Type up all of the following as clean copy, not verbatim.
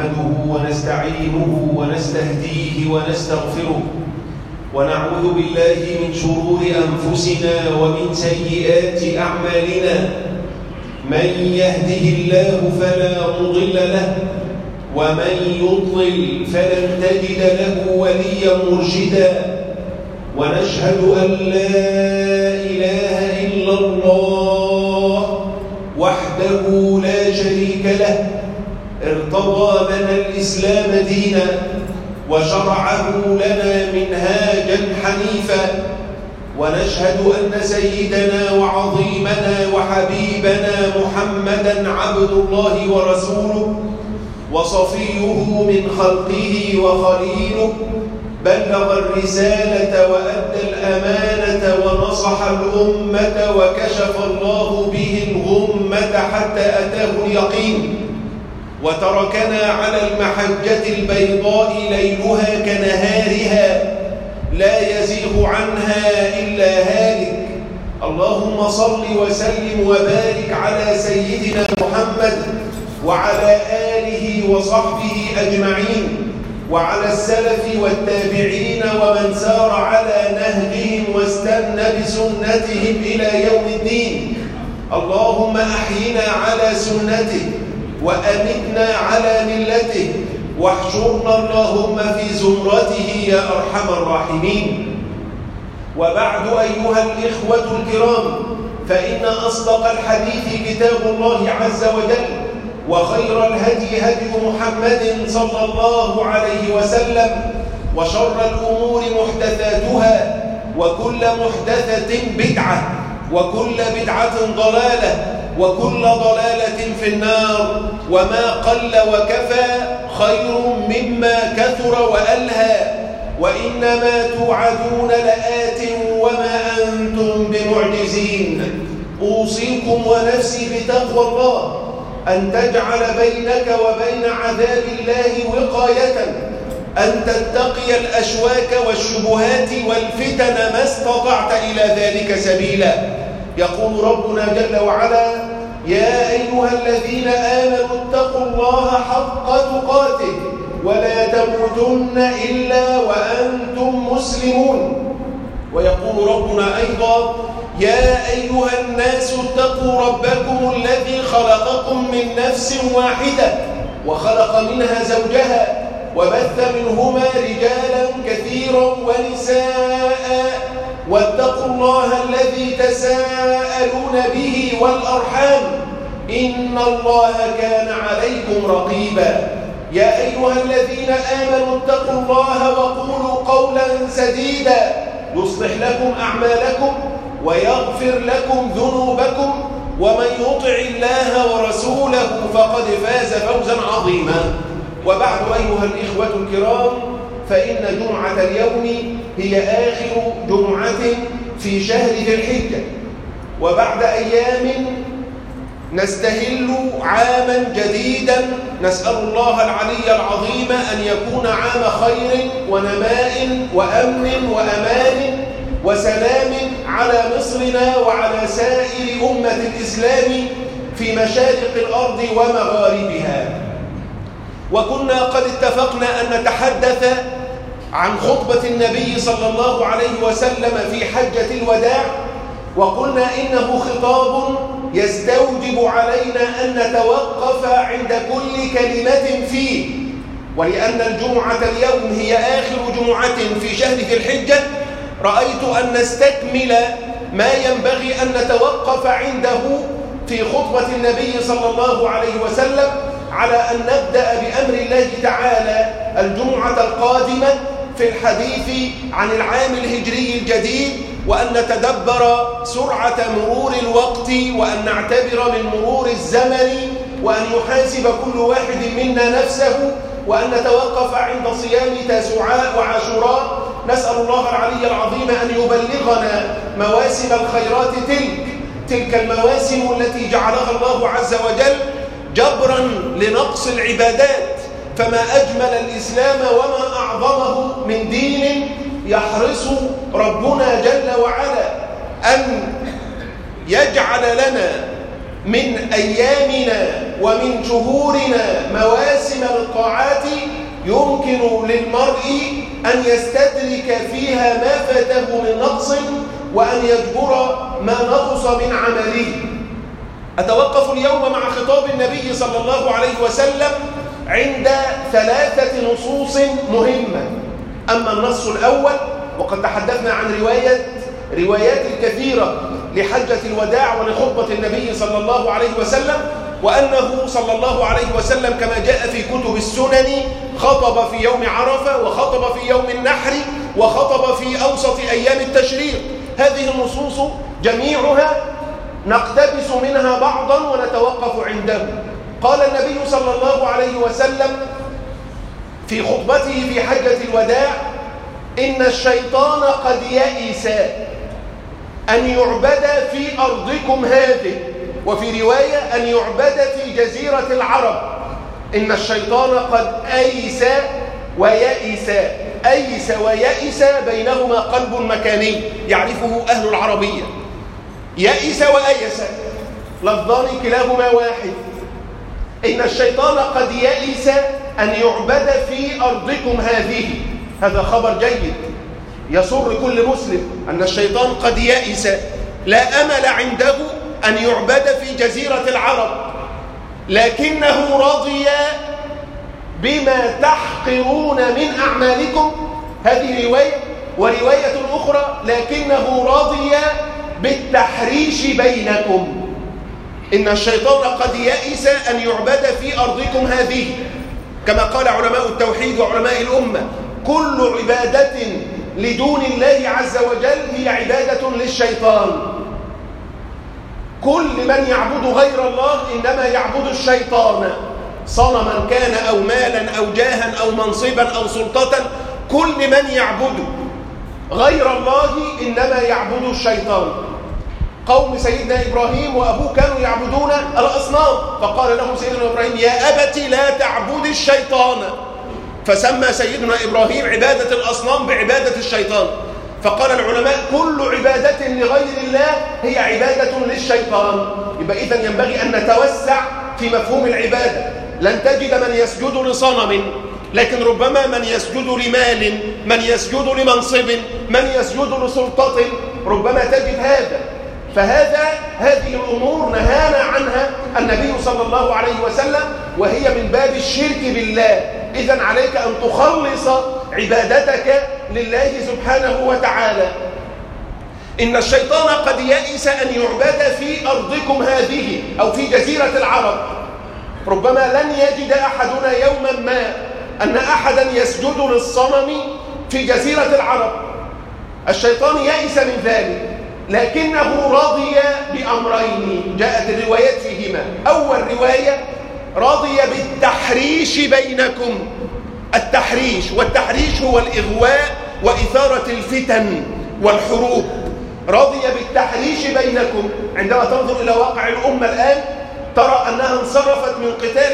نحمده ونستعينه ونستهديه ونستغفره ونعوذ بالله من شرور أنفسنا ومن سيئات أعمالنا. من يهده الله فلا مضل له ومن يضلل فلن تجد له وليا مرشدا. ونشهد أن لا إله إلا الله وحده لا شريك له، ارتضى لنا الإسلام دينا وشرعه لنا منهاجا حنيفا. ونشهد أن سيدنا وعظيمنا وحبيبنا محمدا عبد الله ورسوله وصفيه من خلقه وخليله، بلغ الرسالة وأدى الأمانة ونصح الأمة وكشف الله به الغمة حتى أتاه اليقين، وتركنا على المحجة البيضاء ليلها كنهارها لا يزيغ عنها إلا هالك. اللهم صل وسلم وبارك على سيدنا محمد وعلى آله وصحبه أجمعين، وعلى السلف والتابعين ومن سار على نهجهم واستنى بسنتهم إلى يوم الدين. اللهم أحينا على سنته وأمتنا على ملته، واحشرنا اللهم في زمرته يا أرحم الراحمين. وبعد أيها الإخوة الكرام، فإن أصدق الحديث كتاب الله عز وجل، وخير الهدي هدي محمد صلى الله عليه وسلم، وشر الأمور محدثاتها، وكل محدثة بدعة، وكل بدعة ضلالة، وكل ضلالة في النار. وما قل وكفى خير مما كثر وألهى، وإنما توعدون لآت وما أنتم بمعجزين. أوصيكم ونفسي بتقوى الله، أن تجعل بينك وبين عذاب الله وقاية، أن تتقي الأشواك والشبهات والفتن ما استطعت إلى ذلك سبيلا. يقول ربنا جل وعلا: يا أيها الذين آمنوا اتقوا الله حق تقاته ولا تموتن إلا وأنتم مسلمون. ويقول ربنا أيضا: يا أيها الناس اتقوا ربكم الذي خلقكم من نفس واحدة وخلق منها زوجها وبث منهما رجالا كثيرا ونساء، واتقوا الله الذي تساءلون به والأرحام إن الله كان عليكم رقيبا. يا أيها الذين آمنوا اتقوا الله وقولوا قولا سديدا يصلح لكم أعمالكم ويغفر لكم ذنوبكم، ومن يطع الله ورسوله فقد فاز فوزا عظيما. وبعد أيها الإخوة الكرام، فإن جمعة اليوم هي آخر جمعة في شهر ذي الحجة، وبعد أيام نستهل عاما جديدا. نسأل الله العلي العظيم أن يكون عام خير ونماء وأمن وأمان وسلام على مصرنا وعلى سائر أمة الإسلام في مشارق الأرض ومغاربها. وكنا قد اتفقنا أن نتحدث عن خطبة النبي صلى الله عليه وسلم في حجة الوداع، وقلنا إنه خطاب يستوجب علينا أن نتوقف عند كل كلمة فيه. ولأن الجمعة اليوم هي آخر جمعة في شهر ذي الحجة، رأيت أن نستكمل ما ينبغي أن نتوقف عنده في خطبة النبي صلى الله عليه وسلم، على أن نبدأ بأمر الله تعالى الجمعة القادمة في الحديث عن العام الهجري الجديد، وأن نتدبر سرعة مرور الوقت، وأن نعتبر من مرور الزمن، وأن يحاسب كل واحد منا نفسه، وأن نتوقف عند صيام تاسوعاء وعاشوراء. نسأل الله العلي العظيم أن يبلغنا مواسم الخيرات تلك المواسم التي جعلها الله عز وجل جبرا لنقص العبادات. فما أجمل الإسلام وما أعظمه من دين يحرص ربنا جل وعلا أن يجعل لنا من أيامنا ومن شهورنا مواسم للطاعات يمكن للمرء أن يستدرك فيها ما فاته من نقص وأن يجبر ما نقص من عمله. أتوقف اليوم مع خطاب النبي صلى الله عليه وسلم عند 3 نصوص مهمة. أما النص الأول، وقد تحدثنا عن روايات كثيرة لحجة الوداع ولخطبة النبي صلى الله عليه وسلم، وأنه صلى الله عليه وسلم كما جاء في كتب السنن خطب في يوم عرفة، وخطب في يوم النحر، وخطب في أوسط أيام التشريق. هذه النصوص جميعها نقتبس منها بعضا ونتوقف عنده. قال النبي صلى الله عليه وسلم في خطبته في حجة الوداع: إن الشيطان قد يئس أن يعبد في أرضكم هذه، وفي رواية أن يعبد في جزيرة العرب. إن الشيطان قد أيس ويئس، أيس ويئس بينهما قلب مكاني يعرفه أهل العربية. يئس وأيس لفظان كلاهما واحد. إن الشيطان قد يئس أن يعبد في أرضكم هذه، هذا خبر جيد يسر كل مسلم، أن الشيطان قد يئس، لا أمل عنده أن يعبد في جزيرة العرب، لكنه رضي بما تحقرون من أعمالكم. هذه رواية. ورواية أخرى: لكنه رضي بالتحريش بينكم. إن الشيطان قد يئس أن يعبد في أرضكم هذه، كما قال علماء التوحيد وعلماء الأمة: كل عبادة لدون الله عز وجل هي عبادة للشيطان. كل من يعبد غير الله إنما يعبد الشيطان، صنما كان أو مالا أو جاها أو منصبا أو سلطة. كل من يعبد غير الله إنما يعبد الشيطان. قوم سيدنا إبراهيم وأبوه كانوا يعبدون الأصنام، فقال لهم سيدنا إبراهيم: يا أبت لا تعبد الشيطان. فسمى سيدنا إبراهيم عبادة الأصنام بعبادة الشيطان. فقال العلماء: كل عبادة لغير الله هي عبادة للشيطان. يبقى إذن ينبغي أن نتوسع في مفهوم العبادة. لن تجد من يسجد لصنم، لكن ربما من يسجد لمال، من يسجد لمنصب، من يسجد لسلطة، ربما تجد هذا. هذه الأمور نهانا عنها النبي صلى الله عليه وسلم، وهي من باب الشرك بالله. إذن عليك أن تخلص عبادتك لله سبحانه وتعالى. إن الشيطان قد يئس أن يعبد في أرضكم هذه أو في جزيرة العرب. ربما لن يجد أحدنا يوما ما أن أحدا يسجد للصنم في جزيرة العرب. الشيطان يئس من ذلك، لكنه رضي بأمرين جاءت الروايات فيهما. أول رواية: رضي بالتحريش بينكم. التحريش، والتحريش هو الإغواء وإثارة الفتن والحروب. رضي بالتحريش بينكم. عندما تنظر إلى واقع الأمة الآن ترى أنها انصرفت من قتال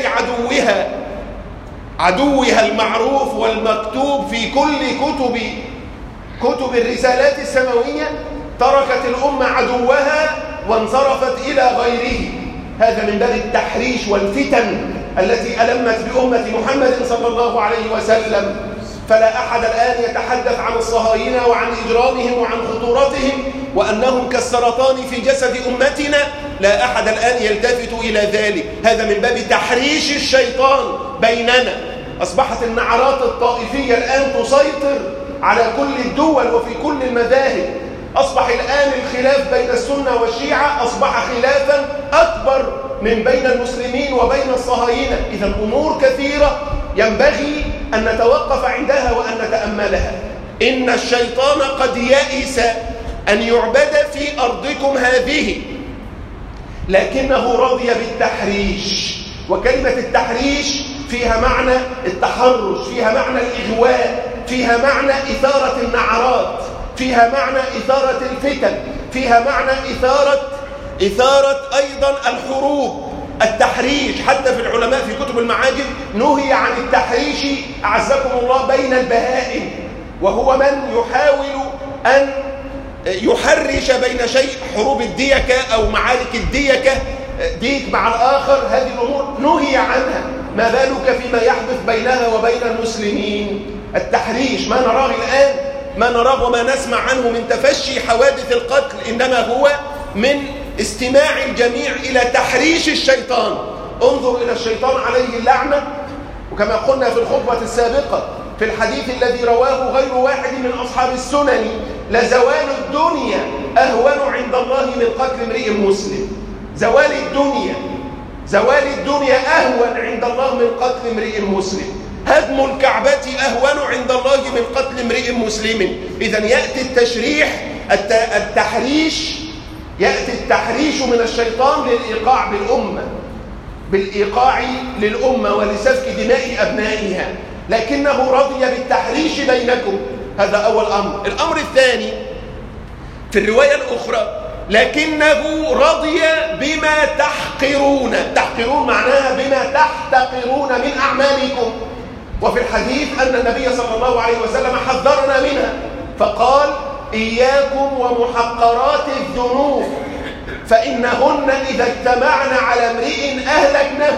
عدوها المعروف والمكتوب في كل كتب الرسالات السماوية. تركت الأمة عدوها وانصرفت إلى غيره. هذا من باب التحريش والفتن التي ألمت بأمة محمد صلى الله عليه وسلم. فلا أحد الآن يتحدث عن الصهاينة وعن إجرامهم وعن خطورتهم وأنهم كالسرطان في جسد أمتنا. لا أحد الآن يلتفت إلى ذلك. هذا من باب تحريش الشيطان بيننا. أصبحت النعرات الطائفية الآن تسيطر على كل الدول وفي كل المذاهب. أصبح الآن الخلاف بين السنة والشيعة أصبح خلافا أكبر من بين المسلمين وبين الصهاينة. إذا أمور كثيرة ينبغي أن نتوقف عندها وأن نتأملها. إن الشيطان قد يئس أن يعبد في أرضكم هذه، لكنه رضي بالتحريش. وكلمة التحريش فيها معنى التحرش، فيها معنى الإغواء، فيها معنى إثارة النعرات، فيها معنى إثارة الفتن، فيها معنى إثارة أيضا الحروب. التحريش حتى في العلماء في كتب المعاجم نهي عن التحريش أعزكم الله بين البهائم، وهو من يحاول أن يحرش بين شيء حروب الديكة أو معارك الديكة ديك مع الآخر، هذه الأمور نهي عنها. ما بالك فيما يحدث بينها وبين المسلمين؟ التحريش ما نراه الآن، ما نراه وما نسمع عنه من تفشي حوادث القتل، إنما هو من استماع الجميع إلى تحريش الشيطان. انظر إلى الشيطان عليه اللعنة، وكما قلنا في الخطبة السابقة في الحديث الذي رواه غير واحد من أصحاب السنن: لزوال الدنيا أهون عند الله من قتل امرئ مسلم. زوال الدنيا أهون عند الله من قتل امرئ مسلم. هدم الكعبة أهون عند الله من قتل امرئ مسلم. إذن يأتي التحريش من الشيطان بالإيقاع للأمة ولسفك دماء أبنائها، لكنه رضي بالتحريش بينكم. هذا أول أمر. الأمر الثاني في الرواية الأخرى: لكنه رضي بما تحقرون. تحقرون معناها بما تحتقرون من أعمالكم. وفي الحديث أن النبي صلى الله عليه وسلم حذرنا منها فقال: إياكم ومحقرات الذنوب فإنهن إذا اجتمعن على امرئ أهلكنه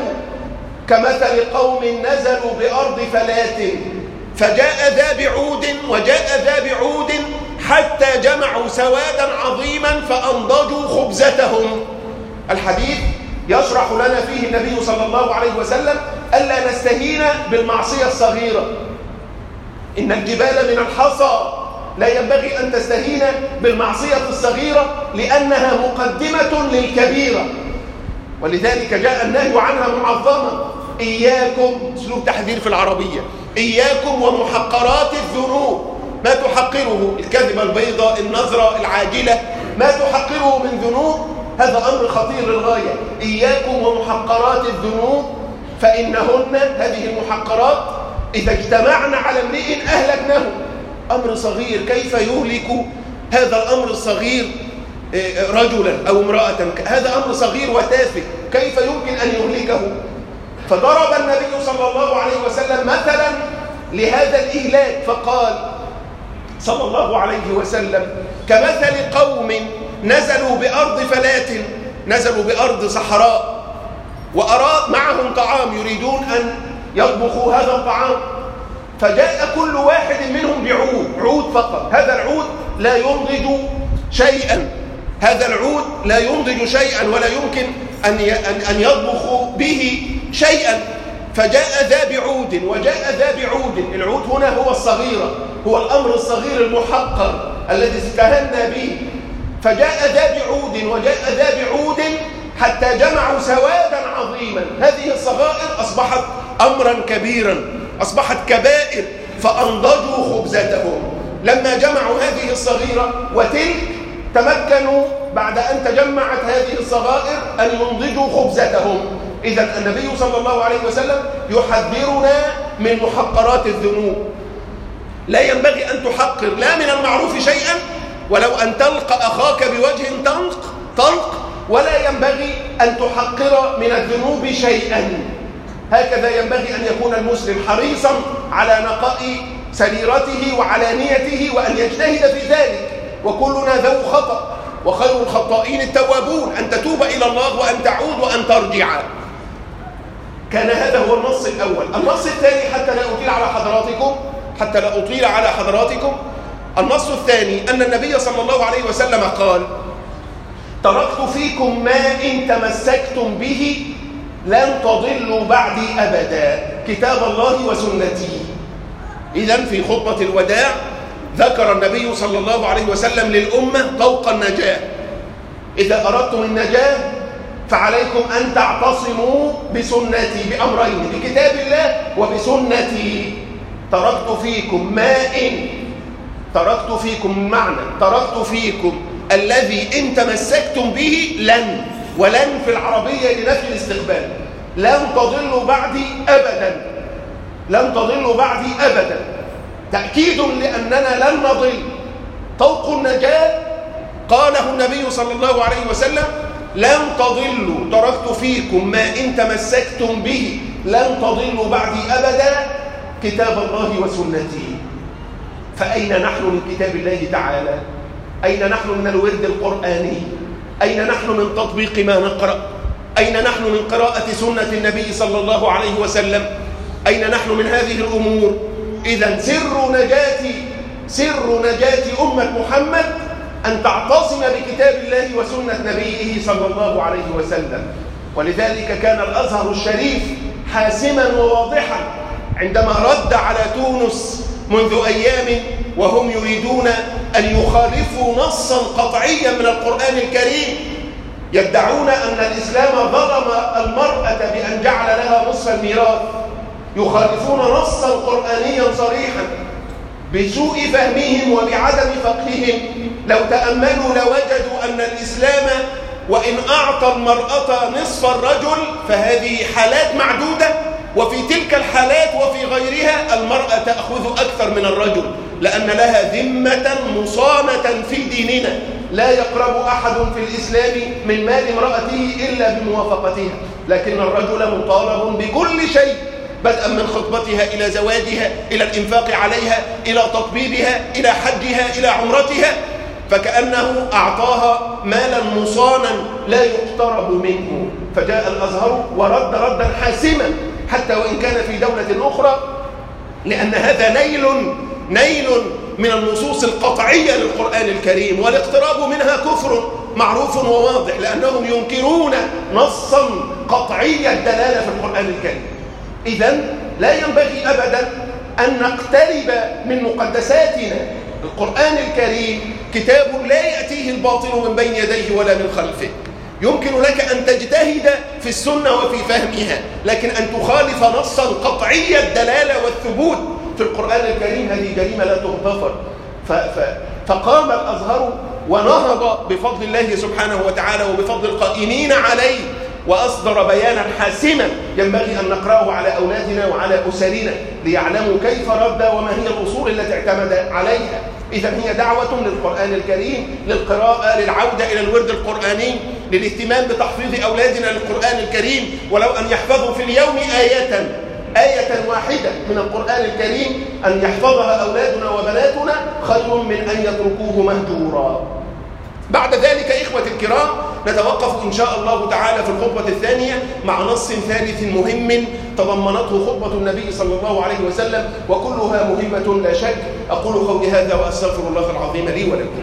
كمثل قوم نزلوا بأرض فلاة فجاء ذا بعود وجاء ذا بعود حتى جمعوا سوادا عظيما فأنضجوا خبزتهم. الحديث يشرح لنا فيه النبي صلى الله عليه وسلم ألا نستهين بالمعصية الصغيرة. إن الجبال من الحصى، لا ينبغي أن تستهين بالمعصية الصغيرة لأنها مقدمة للكبيرة، ولذلك جاء النهي عنها معظما. إياكم، أسلوب تحذير في العربية، إياكم ومحقرات الذنوب. ما تحقره الكذبة البيضاء، النظرة العاجلة، ما تحقره من ذنوب، هذا أمر خطير للغاية. إياكم ومحقرات الذنوب فإنهن، هذه المحقرات، إذا اجتمعن على امرئ أهلكنه. أمر صغير، كيف يهلك هذا الأمر الصغير رجلا أو امرأة؟ هذا أمر صغير وتافه، كيف يمكن أن يهلكه؟ فضرب النبي صلى الله عليه وسلم مثلا لهذا الإهلاك فقال صلى الله عليه وسلم: كمثل قوم نزلوا بأرض فلاة، نزلوا بأرض صحراء، وأراد معهم طعام، يريدون أن يطبخوا هذا الطعام، فجاء كل واحد منهم بعود فقط. هذا العود لا ينضج شيئا، هذا العود لا ينضج شيئا ولا يمكن أن يطبخوا به شيئا. فجاء ذا بعود وجاء ذا بعود. العود هنا هو الصغيرة، هو الأمر الصغير المحقر الذي استهنا به. فجاء ذا بعود وجاء ذا بعود حتى جمعوا سوادا عظيما. هذه الصغائر أصبحت أمرا كبيرا، أصبحت كبائر، فأنضجوا خبزتهم. لما جمعوا هذه الصغيرة وتلك، تمكنوا بعد أن تجمعت هذه الصغائر أن ينضجوا خبزتهم. إذن النبي صلى الله عليه وسلم يحذرنا من محقرات الذنوب. لا ينبغي أن تحقر لا من المعروف شيئا، ولو أن تلقى أخاك بوجه طلق، ولا ينبغي أن تحقر من الذنوب شيئا. هكذا ينبغي أن يكون المسلم حريصا على نقاء سريرته وعلانيته، وأن يجتهد في ذلك. وكلنا ذو خطأ، وخير الخطائين التوابون، أن تتوب إلى الله وأن تعود وأن ترجع. كان هذا هو النص الأول. النص الثاني، حتى لا أطيل على حضراتكم، النص الثاني أن النبي صلى الله عليه وسلم قال: تركت فيكم ما إن تمسكتم به لن تضلوا بعدي أبدا، كتاب الله وسنتي. إذن في خطبة الوداع ذكر النبي صلى الله عليه وسلم للأمة طوق النجاة. إذا أردتم النجاة فعليكم أن تعتصموا بسنتي بأمرين: بكتاب الله وبسنتي. تركت فيكم ما إن، تركت فيكم معنى تركت فيكم الذي إن تمسكتم به لن، ولن في العربية لنفي الاستقبال. لن تضلوا بعدي أبدا، لن تضلوا بعدي أبدا، تأكيد لأننا لن نضل. طوق النجاة قاله النبي صلى الله عليه وسلم: لن تضلوا، تركت فيكم ما إن تمسكتم به لن تضلوا بعدي أبدا، كتاب الله وسنتي. فأين نحن من كتاب الله تعالى؟ أين نحن من الورد القرآني؟ أين نحن من تطبيق ما نقرأ؟ أين نحن من قراءة سنة النبي صلى الله عليه وسلم؟ أين نحن من هذه الأمور؟ إذن سر نجاة أمة محمد أن تعتصم بكتاب الله وسنة نبيه صلى الله عليه وسلم. ولذلك كان الأزهر الشريف حاسما وواضحا عندما رد على تونس منذ أيام وهم يريدون أن يخالفوا نصا قطعيا من القرآن الكريم، يدعون أن الإسلام ظلم المرأة بأن جعل لها نصف الميراث، يخالفون نصا قرآنيا صريحا بسوء فهمهم وبعدم فقههم. لو تأملوا لوجدوا أن الإسلام وإن أعطى المرأة نصف الرجل فهذه حالات معدودة، وفي تلك الحالات وفي غيرها المرأة تأخذ أكثر من الرجل، لأن لها ذمة مصانة في ديننا. لا يقرب أحد في الإسلام من مال امرأته إلا بموافقتها، لكن الرجل مطالب بكل شيء، بدءا من خطبتها إلى زواجها، إلى الإنفاق عليها، إلى تطبيبها، إلى حجها، إلى عمرتها، فكأنه أعطاها مالا مصانا لا يقترب منه. فجاء الأزهر ورد ردا حاسما حتى وإن كان في دولة أخرى، لأن هذا نيل من النصوص القطعية للقرآن الكريم، والاقتراب منها كفر معروف وواضح، لأنهم ينكرون نصا قطعي الدلالة في القرآن الكريم. إذن لا ينبغي أبدا أن نقترب من مقدساتنا. القرآن الكريم كتاب لا يأتيه الباطل من بين يديه ولا من خلفه. يمكن لك أن تجتهد في السنة وفي فهمها، لكن أن تخالف نصا قطعي الدلالة والثبوت في القرآن الكريم هذه جريمة لا تغتفر. فقام الأزهر ونهض بفضل الله سبحانه وتعالى وبفضل القائمين عليه، وأصدر بيانا حاسما ينبغي أن نقرأه على أولادنا وعلى أسرنا ليعلموا كيف رد وما هي الأصول التي اعتمد عليها. إذن هي دعوة للقرآن الكريم، للقراءة، للعودة إلى الورد القرآني، للاهتمام بتحفيظ أولادنا للقرآن الكريم، ولو أن يحفظوا في اليوم آية واحدة من القرآن الكريم أن يحفظها أولادنا وبناتنا خير من أن يتركوه مهجورا. بعد ذلك إخوة الكرام نتوقف إن شاء الله تعالى في الخطبة الثانية مع نص ثالث مهم تضمنته خطبة النبي صلى الله عليه وسلم، وكلها مهمة لا شك. أقول قولي هذا وأستغفر الله العظيم لي ولكم.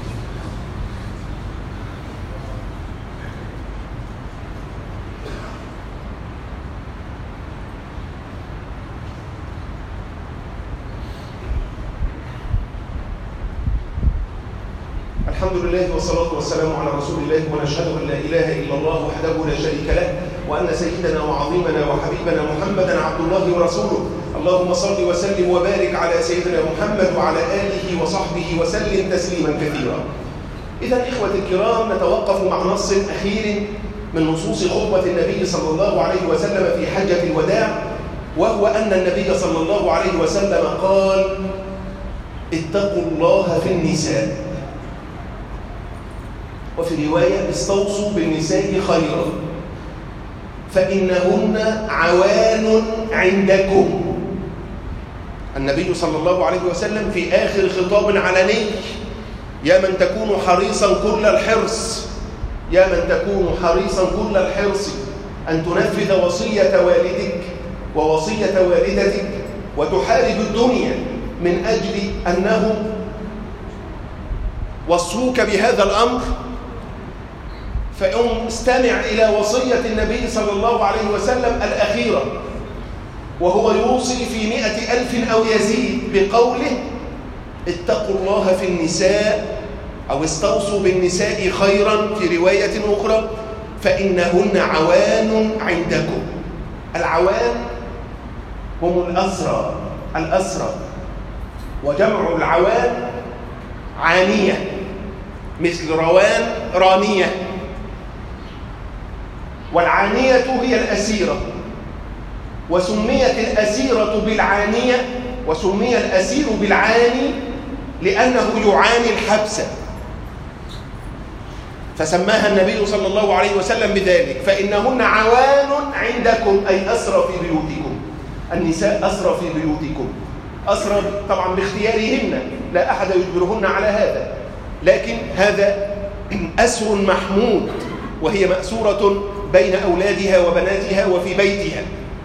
الحمد لله والصلاة والسلام على رسول الله، ونشهد أن لا إله إلا الله وحده لا شريك له، وأن سيدنا وعظيمنا وحبيبنا محمدا عبد الله ورسوله. اللهم صل وسلم وبارك على سيدنا محمد وعلى آله وصحبه وسلم تسليما كثيرا. إذن إخوة الكرام نتوقف مع نص أخير من نصوص خطبة النبي صلى الله عليه وسلم في حجة الوداع، وهو أن النبي صلى الله عليه وسلم قال: اتقوا الله في النساء. وفي رواية: استوصوا بالنساء خيرا فإنهن عوان عندكم. النبي صلى الله عليه وسلم في آخر خطاب علني: يا من تكون حريصا كل الحرص، يا من تكون حريصا كل الحرص أن تنفذ وصية والدك ووصية والدتك وتحارب الدنيا من أجل أنهم وصوك بهذا الأمر، فاستمع إلى وصية النبي صلى الله عليه وسلم الأخيرة، وهو يوصي في 100,000 أو يزيد بقوله: اتقوا الله في النساء، أو استوصوا بالنساء خيرا في رواية أخرى، فإنهن عوان عندكم. العوان هم الأسرى، وجمع العوان عانية، مثل روان رانية، والعانية هي الأسيرة، وسميت الأسيرة بالعانية وسمي الأسير بالعاني لأنه يعاني الحبس، فسماها النبي صلى الله عليه وسلم بذلك. فإنهن عوان عندكم، أي أسرى في بيوتكم. النساء أسرى في بيوتكم، أسرى طبعا باختيارهن، لا أحد يجبرهن على هذا، لكن هذا أسر محمود، وهي مأسورة بين أولادها وبناتها وفي بيتها.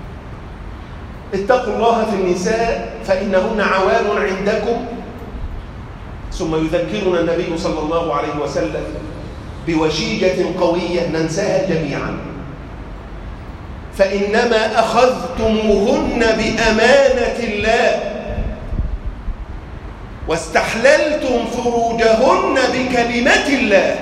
اتقوا الله في النساء فإنهن عوان عندكم. ثم يذكرنا النبي صلى الله عليه وسلم بوشيجة قوية ننساها جميعا: فإنما أخذتموهن بأمانة الله واستحللتم فروجهن بكلمة الله.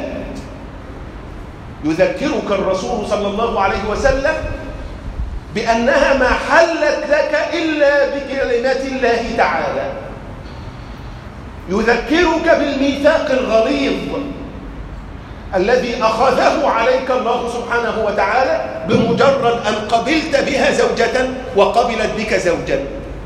يذكرك الرسول صلى الله عليه وسلم بأنها ما حلت لك إلا بكلمة الله تعالى. يذكرك بالميثاق الغليظ الذي أخذه عليك الله سبحانه وتعالى بمجرد أن قبلت بها زوجة وقبلت بك زوجا.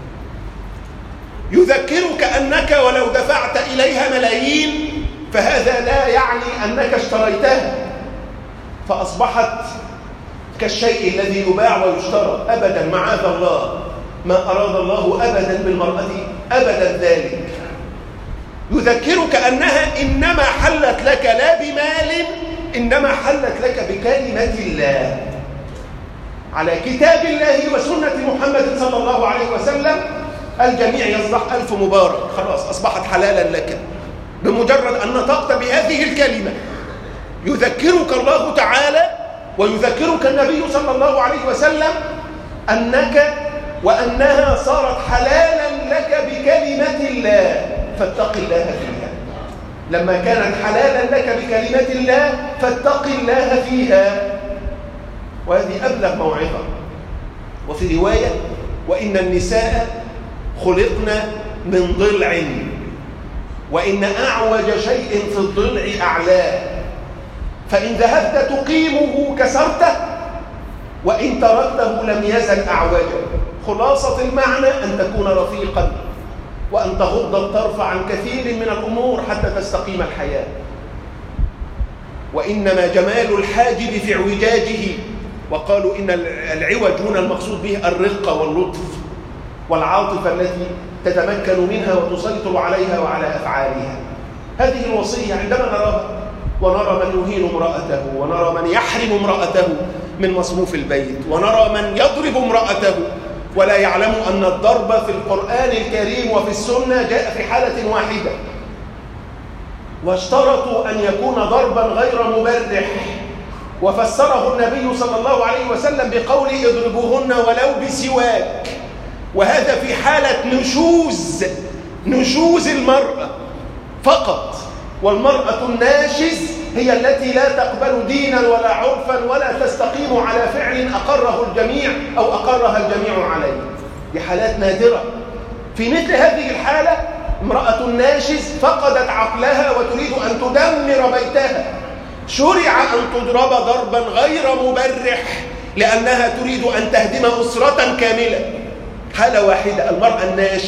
يذكرك أنك ولو دفعت إليها ملايين فهذا لا يعني أنك اشتريتها فأصبحت كالشيء الذي يباع ويشترى. أبدا، معاذ الله، ما أراد الله أبدا بالمرأة أبدا ذلك. يذكرك أنها إنما حلت لك لا بمال، إنما حلت لك بكلمة الله على كتاب الله وسنة محمد صلى الله عليه وسلم. الجميع يصبح ألف مبارك، خلاص أصبحت حلالا لك بمجرد أن نطقت بهذه الكلمة. يذكرك الله تعالى ويذكرك النبي صلى الله عليه وسلم أنك وأنها صارت حلالا لك بكلمة الله، فاتق الله فيها. لما كانت حلالا لك بكلمة الله فاتق الله فيها. وهذه أبلغ موعظة. وفي رواية: وإن النساء خلقن من ضلع، وإن أعوج شيء في الضلع أعلاه، فإن ذهبت تقيمه كسرته، وإن تركته لم يزل أعوجا. خلاصة المعنى أن تكون رفيقا، وأن تغض الطرف عن كثير من الأمور حتى تستقيم الحياة. وإنما جمال الحاجب في اعوجاجه. وقالوا إن العوج هنا المقصود به الرقة واللطف والعاطفة التي تتمكن منها وتسيطر عليها وعلى أفعالها. هذه الوصية عندما نراها ونرى من يهين امرأته، ونرى من يحرم امرأته من مصروف البيت، ونرى من يضرب امرأته ولا يعلم أن الضرب في القرآن الكريم وفي السنة جاء في حالة واحدة، واشترطوا أن يكون ضربا غير مبرح، وفسره النبي صلى الله عليه وسلم بقول اضربوهن ولو بسواك. وهذا في حالة نشوز المرأة فقط. والمرأة الناشز هي التي لا تقبل دينا ولا عرفا ولا تستقيم على فعل أقره الجميع أو أقرها الجميع عليه. دي حالات نادرة. في مثل هذه الحالة امرأة ناشز فقدت عقلها وتريد أن تدمر بيتها، شرع أن تضرب ضربا غير مبرح لأنها تريد أن تهدم أسرة كاملة. حالة واحدة: المرأة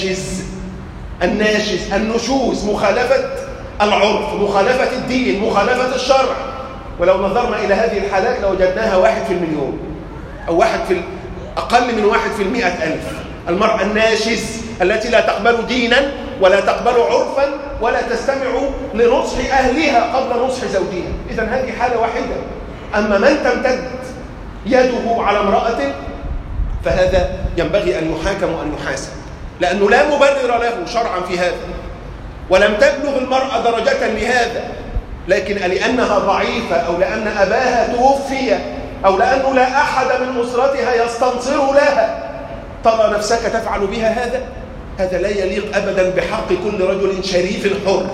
النشوز، مخالفة العرف، مخالفة الدين، مخالفة الشرع. ولو نظرنا إلى هذه الحالات لوجدناها 1 في المليون، أو أقل من 1 في 100,000. المرأة الناشز التي لا تقبل دينا ولا تقبل عرفا ولا تستمع لنصح أهلها قبل نصح زوجها. إذن هذه حالة واحدة. أما من تمتد يده على امرأة فهذا ينبغي أن يحاكم وأن يحاسب، لأنه لا مبرر له شرعا في هذا، ولم تبلغ المرأة درجة لهذا، لكن لأنها ضعيفة أو لأن أباها توفي أو لأنه لا أحد من أسرتها يستنصر لها ترى نفسك تفعل بها هذا. هذا لا يليق أبدا بحق كل رجل شريف حر.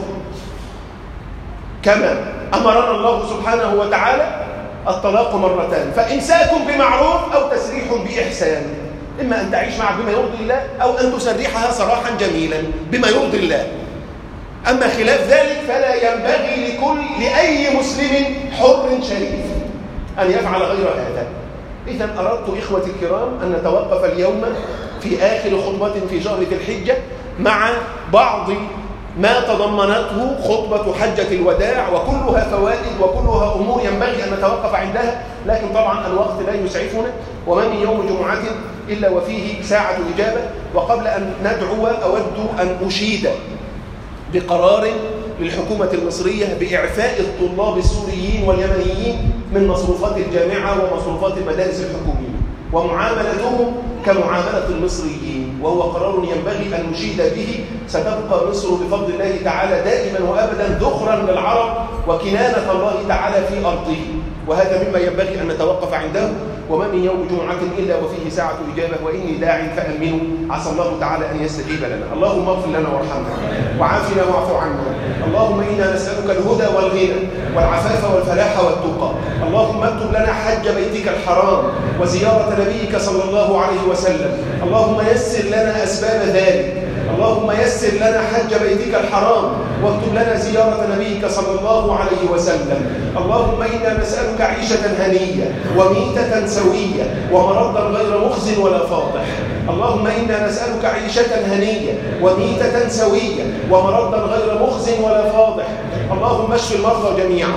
كما أمرنا الله سبحانه وتعالى الطلاق مرتان، فإمساك بمعروف أو تسريح بإحسان. إما أن تعيش معه بما يرضي الله أو أن تسرحها سراحا جميلا بما يرضي الله. أما خلاف ذلك فلا ينبغي لأي مسلم حر شريف أن يفعل غير هذا. إذن أردت إخوتي الكرام أن نتوقف اليوم في آخر خطبة في شهر ذي الحجة مع بعض ما تضمنته خطبة حجة الوداع، وكلها فوائد وكلها أمور ينبغي أن نتوقف عندها، لكن طبعا الوقت لا يسعفنا، وما من يوم جمعة إلا وفيه ساعة إجابة. وقبل أن ندعو أود أن أشيد بقرار للحكومة المصرية بإعفاء الطلاب السوريين واليمنيين من مصروفات الجامعة ومصروفات المدارس الحكومية ومعاملتهم كمعاملة المصريين، وهو قرار ينبغي أن نشيد به. ستبقى مصر بفضل الله تعالى دائما وأبدا ذخرا للعرب وكنانة الله تعالى في أرضه، وهذا مما ينبغي أن نتوقف عنده. وما من يوم جمعة إلا وفيه ساعة إجابة، وإني داع فأمنوا، عسى الله تعالى أن يستجيب لنا. اللهم اغفر لنا وارحمنا وعافنا واعف عنا. اللهم إنا نسألك الهدى والغنى والعفاف والفلاح والتقى. اللهم اكتب لنا حج بيتك الحرام وزيارة نبيك صلى الله عليه وسلم. اللهم يسر لنا أسباب ذلك. اللهم يسر لنا حج بيتك الحرام واكتب لنا زيارة نبيك صلى الله عليه وسلم. اللهم إنا نسألك عيشة هنية وميتة سوية ومرضا غير مخز ولا فاضح. اللهم إنا نسألك عيشة هنية وميتة سوية ومرضا غير مخز ولا فاضح. اللهم اشف المرضى جميعا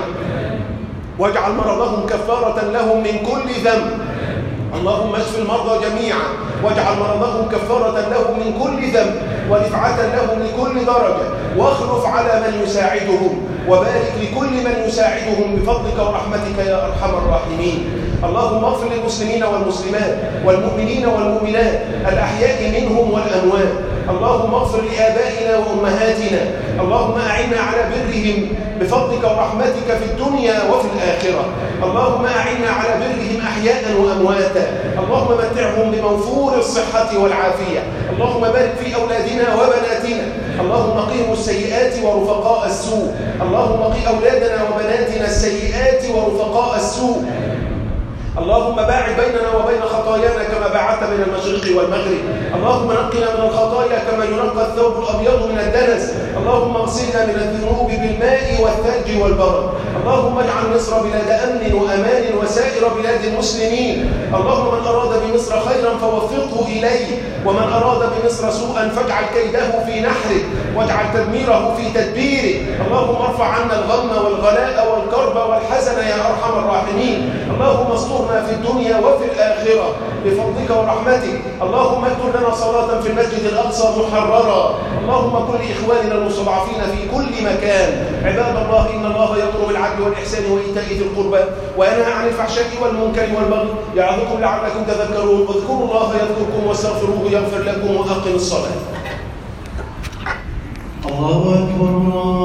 واجعل مرضهم كفارة لهم من كل ذنب. اللهم اشف المرضى جميعا واجعل مرضهم كفارة لهم من كل ذنب ورفعة لهم لكل درجة، واخلف على من يساعدهم وبارك لكل من يساعدهم بفضلك ورحمتك يا أرحم الراحمين. اللهم اغفر للمسلمين والمسلمات والمؤمنين والمؤمنات الأحياء منهم والأموات. اللهم اغفر لآبائنا وأمهاتنا. اللهم أعنا على برهم بفضلك ورحمتك في الدنيا وفي الآخرة. اللهم أعنا على برهم أحياء وأمواتا. اللهم متعهم بموفور الصحة والعافية. اللهم بارك في أولادنا وبناتنا. اللهم قهم السيئات ورفقاء السوء. اللهم قي أولادنا وبناتنا السيئات ورفقاء السوء. اللهم باعد بيننا وبين خطايانا كما باعدت بين المشرق والمغرب. اللهم نقنا من الخطايا كما ينقى الثوب الأبيض من الدنس. اللهم اغسلنا من الذنوب بالماء والثلج والبرد. اللهم اجعل مصر بلاد أمن وأمان وسائر بلاد المسلمين. اللهم من أراد بمصر خيرا فوفقه إليه، ومن أراد بمصر سوءا فاجعل كيده في نحره واجعل تدميره في تدبيره. اللهم ارفع عنا الغم والغلاء والكرب والحزن يا أرحم الراحمين. اللهم استرنا في الدنيا وفي الآخرة بفضلك ورحمتك. اللهم اكتب لنا صلاة في المسجد الأقصى محررا. اللهم كن لإخواننا المستضعفين في كل مكان. عباد الله، إن الله يأمر بالعدل والإحسان وإيتاء ذي القربى وينهى عن الفحشاء والمنكر والبغي يعظكم لعلكم تذكرون. اذكروا الله يذكركم واستغفروه يغفر لكم وأقم الصلاة. الله أكبر.